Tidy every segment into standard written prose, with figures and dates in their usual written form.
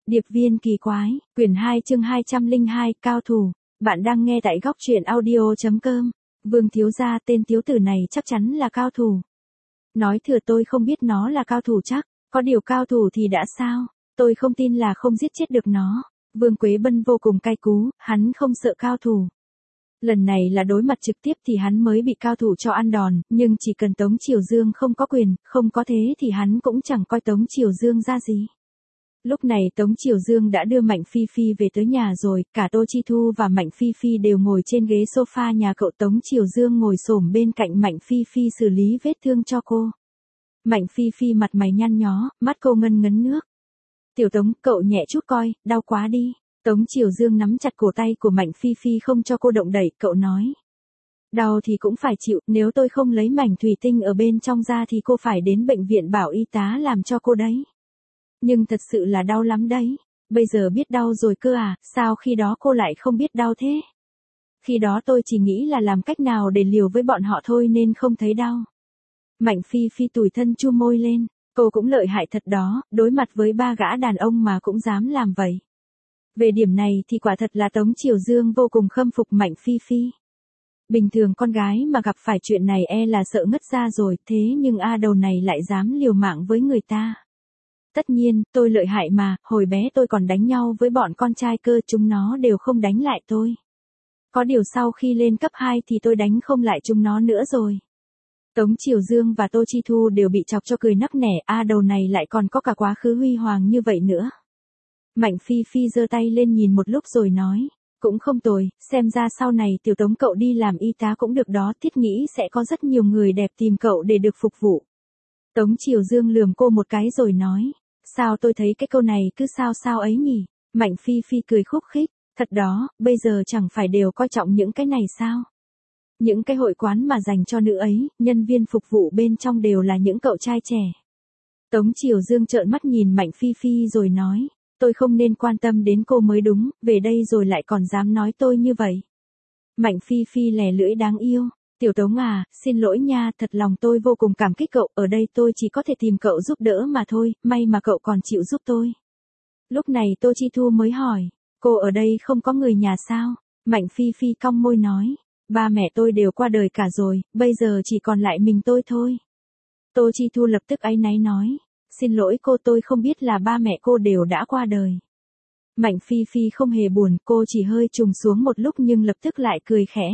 Điệp viên kỳ quái, quyển 2 chương 202, cao thủ. Bạn đang nghe tại góc truyện audio.com. Vương thiếu gia, tên thiếu tử này chắc chắn là cao thủ. Nói thừa tôi không biết nó là cao thủ chắc, có điều cao thủ thì đã sao, tôi không tin là không giết chết được nó. Vương Quế Bân vô cùng cay cú, hắn không sợ cao thủ. Lần này là đối mặt trực tiếp thì hắn mới bị cao thủ cho ăn đòn, nhưng chỉ cần Tống Triều Dương không có quyền, không có thế thì hắn cũng chẳng coi Tống Triều Dương ra gì. Lúc này Tống Triều Dương đã đưa Mạnh Phi Phi về tới nhà rồi, cả Tô Chi Thu và Mạnh Phi Phi đều ngồi trên ghế sofa nhà cậu. Tống Triều Dương ngồi xổm bên cạnh Mạnh Phi Phi xử lý vết thương cho cô. Mạnh Phi Phi mặt mày nhăn nhó, mắt cô ngân ngấn nước. Tiểu Tống, cậu nhẹ chút coi, đau quá đi. Tống Triều Dương nắm chặt cổ tay của Mạnh Phi Phi không cho cô động đậy, cậu nói. Đau thì cũng phải chịu, nếu tôi không lấy mảnh thủy tinh ở bên trong ra thì cô phải đến bệnh viện bảo y tá làm cho cô đấy. Nhưng thật sự là đau lắm đấy. Bây giờ biết đau rồi cơ à, sao khi đó cô lại không biết đau thế? Khi đó tôi chỉ nghĩ là làm cách nào để liều với bọn họ thôi nên không thấy đau. Mạnh Phi Phi tủi thân chu môi lên, cô cũng lợi hại thật đó, đối mặt với ba gã đàn ông mà cũng dám làm vậy. Về điểm này thì quả thật là Tống Triều Dương vô cùng khâm phục Mạnh Phi Phi. Bình thường con gái mà gặp phải chuyện này là sợ ngất ra rồi, thế nhưng đầu này lại dám liều mạng với người ta. Tất nhiên, tôi lợi hại mà, hồi bé tôi còn đánh nhau với bọn con trai cơ, chúng nó đều không đánh lại tôi. Có điều sau khi lên cấp 2 thì tôi đánh không lại chúng nó nữa rồi. Tống Triều Dương và Tô Chi Thu đều bị chọc cho cười nắc nẻ, đầu này lại còn có cả quá khứ huy hoàng như vậy nữa. Mạnh Phi Phi giơ tay lên nhìn một lúc rồi nói, cũng không tồi, xem ra sau này Tiểu Tống cậu đi làm y tá cũng được đó, thiết nghĩ sẽ có rất nhiều người đẹp tìm cậu để được phục vụ. Tống Triều Dương lườm cô một cái rồi nói, sao tôi thấy cái câu này cứ sao ấy nhỉ? Mạnh Phi Phi cười khúc khích, thật đó, bây giờ chẳng phải đều coi trọng những cái này sao? Những cái hội quán mà dành cho nữ ấy, nhân viên phục vụ bên trong đều là những cậu trai trẻ. Tống Triều Dương trợn mắt nhìn Mạnh Phi Phi rồi nói, tôi không nên quan tâm đến cô mới đúng, về đây rồi lại còn dám nói tôi như vậy. Mạnh Phi Phi lè lưỡi đáng yêu. Tiểu Tống à, xin lỗi nha, thật lòng tôi vô cùng cảm kích cậu, ở đây tôi chỉ có thể tìm cậu giúp đỡ mà thôi, may mà cậu còn chịu giúp tôi. Lúc này Tô Chi Thu mới hỏi, cô ở đây không có người nhà sao? Mạnh Phi Phi cong môi nói, ba mẹ tôi đều qua đời cả rồi, bây giờ chỉ còn lại mình tôi thôi. Tô Chi Thu lập tức áy náy nói, xin lỗi cô, tôi không biết là ba mẹ cô đều đã qua đời. Mạnh Phi Phi không hề buồn, cô chỉ hơi trùng xuống một lúc nhưng lập tức lại cười khẽ.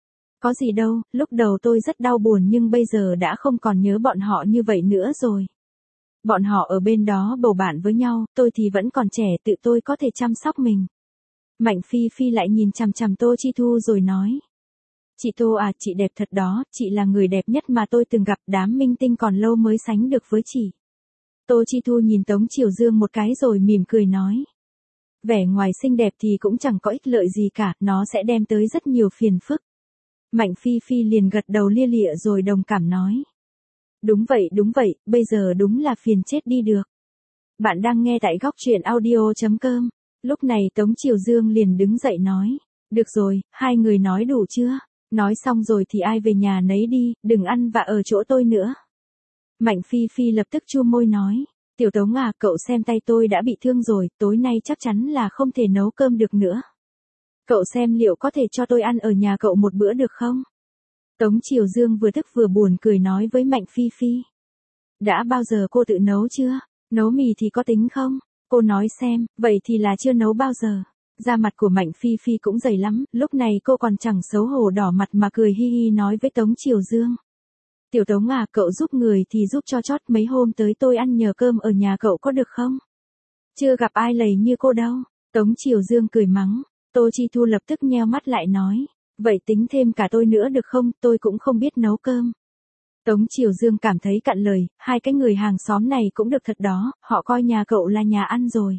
Có gì đâu, lúc đầu tôi rất đau buồn nhưng bây giờ đã không còn nhớ bọn họ như vậy nữa rồi. Bọn họ ở bên đó bầu bạn với nhau, tôi thì vẫn còn trẻ, tự tôi có thể chăm sóc mình. Mạnh Phi Phi lại nhìn chằm chằm Tô Chi Thu rồi nói. Chị Tô à, chị đẹp thật đó, chị là người đẹp nhất mà tôi từng gặp, đám minh tinh còn lâu mới sánh được với chị. Tô Chi Thu nhìn Tống Triều Dương một cái rồi mỉm cười nói. Vẻ ngoài xinh đẹp thì cũng chẳng có ích lợi gì cả, nó sẽ đem tới rất nhiều phiền phức. Mạnh Phi Phi liền gật đầu lia lịa rồi đồng cảm nói. Đúng vậy, bây giờ đúng là phiền chết đi được. Bạn đang nghe tại góc truyện audio.com. Lúc này Tống Triều Dương liền đứng dậy nói. Được rồi, hai người nói đủ chưa? Nói xong rồi thì ai về nhà nấy đi, đừng ăn vạ ở chỗ tôi nữa. Mạnh Phi Phi lập tức chu môi nói. Tiểu Tống à, cậu xem tay tôi đã bị thương rồi, tối nay chắc chắn là không thể nấu cơm được nữa. Cậu xem liệu có thể cho tôi ăn ở nhà cậu một bữa được không? Tống Triều Dương vừa tức vừa buồn cười nói với Mạnh Phi Phi. Đã bao giờ cô tự nấu chưa? Nấu mì thì có tính không? Cô nói xem, vậy thì là chưa nấu bao giờ. Da mặt của Mạnh Phi Phi cũng dày lắm, lúc này cô còn chẳng xấu hổ đỏ mặt mà cười hi hi nói với Tống Triều Dương. Tiểu Tống à, cậu giúp người thì giúp cho chót, mấy hôm tới tôi ăn nhờ cơm ở nhà cậu có được không? Chưa gặp ai lầy như cô đâu. Tống Triều Dương cười mắng. Tô Chi Thu lập tức nheo mắt lại nói, vậy tính thêm cả tôi nữa được không, tôi cũng không biết nấu cơm. Tống Triều Dương cảm thấy cạn lời, hai cái người hàng xóm này cũng được thật đó, họ coi nhà cậu là nhà ăn rồi.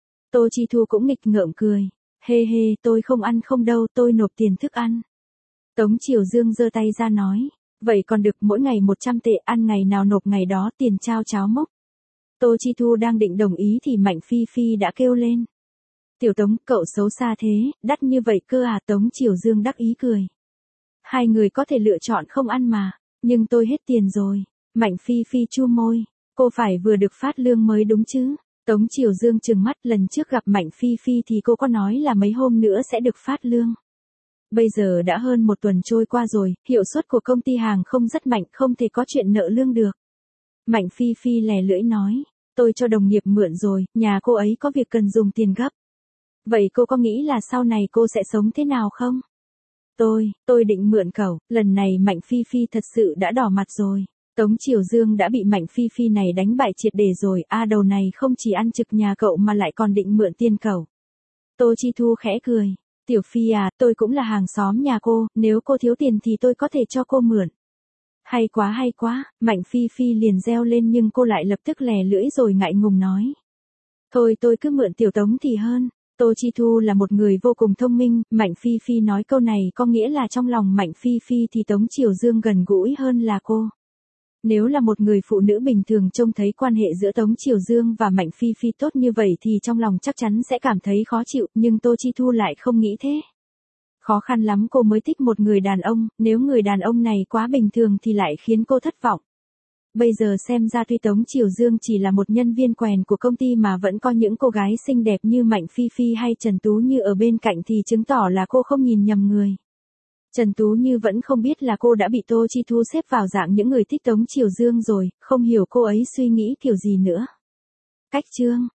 Tô Chi Thu cũng nghịch ngợm cười, hê hê, tôi không ăn không đâu, tôi nộp tiền thức ăn. Tống Triều Dương giơ tay ra nói, vậy còn được, mỗi ngày 100 tệ, ăn ngày nào nộp ngày đó, tiền trao cháo mốc. Tô Chi Thu đang định đồng ý thì Mạnh Phi Phi đã kêu lên. Tiểu Tống, cậu xấu xa thế, đắt như vậy cơ à? Tống Triều Dương đắc ý cười. Hai người có thể lựa chọn không ăn mà, nhưng tôi hết tiền rồi. Mạnh Phi Phi chu môi, cô phải vừa được phát lương mới đúng chứ. Tống Triều Dương trừng mắt, lần trước gặp Mạnh Phi Phi thì cô có nói là mấy hôm nữa sẽ được phát lương. Bây giờ đã hơn một tuần trôi qua rồi, hiệu suất của công ty hàng không rất mạnh, không thể có chuyện nợ lương được. Mạnh Phi Phi lè lưỡi nói, tôi cho đồng nghiệp mượn rồi, nhà cô ấy có việc cần dùng tiền gấp. Vậy cô có nghĩ là sau này cô sẽ sống thế nào không? Tôi định mượn cậu, lần này Mạnh Phi Phi thật sự đã đỏ mặt rồi. Tống Triều Dương đã bị Mạnh Phi Phi này đánh bại triệt để rồi, đầu này không chỉ ăn trực nhà cậu mà lại còn định mượn tiền cậu. Tô Chi Thu khẽ cười, Tiểu Phi à, tôi cũng là hàng xóm nhà cô, nếu cô thiếu tiền thì tôi có thể cho cô mượn. Hay quá, Mạnh Phi Phi liền reo lên nhưng cô lại lập tức lè lưỡi rồi ngại ngùng nói. Thôi tôi cứ mượn Tiểu Tống thì hơn. Tô Chi Thu là một người vô cùng thông minh, Mạnh Phi Phi nói câu này có nghĩa là trong lòng Mạnh Phi Phi thì Tống Triều Dương gần gũi hơn là cô. Nếu là một người phụ nữ bình thường trông thấy quan hệ giữa Tống Triều Dương và Mạnh Phi Phi tốt như vậy thì trong lòng chắc chắn sẽ cảm thấy khó chịu, nhưng Tô Chi Thu lại không nghĩ thế. Khó khăn lắm cô mới thích một người đàn ông, nếu người đàn ông này quá bình thường thì lại khiến cô thất vọng. Bây giờ xem ra tuy Tống Triều Dương chỉ là một nhân viên quèn của công ty mà vẫn có những cô gái xinh đẹp như Mạnh Phi Phi hay Trần Tú Như ở bên cạnh thì chứng tỏ là cô không nhìn nhầm người. Trần Tú Như vẫn không biết là cô đã bị Tô Chi Thu xếp vào dạng những người thích Tống Triều Dương rồi, không hiểu cô ấy suy nghĩ kiểu gì nữa. Cách chương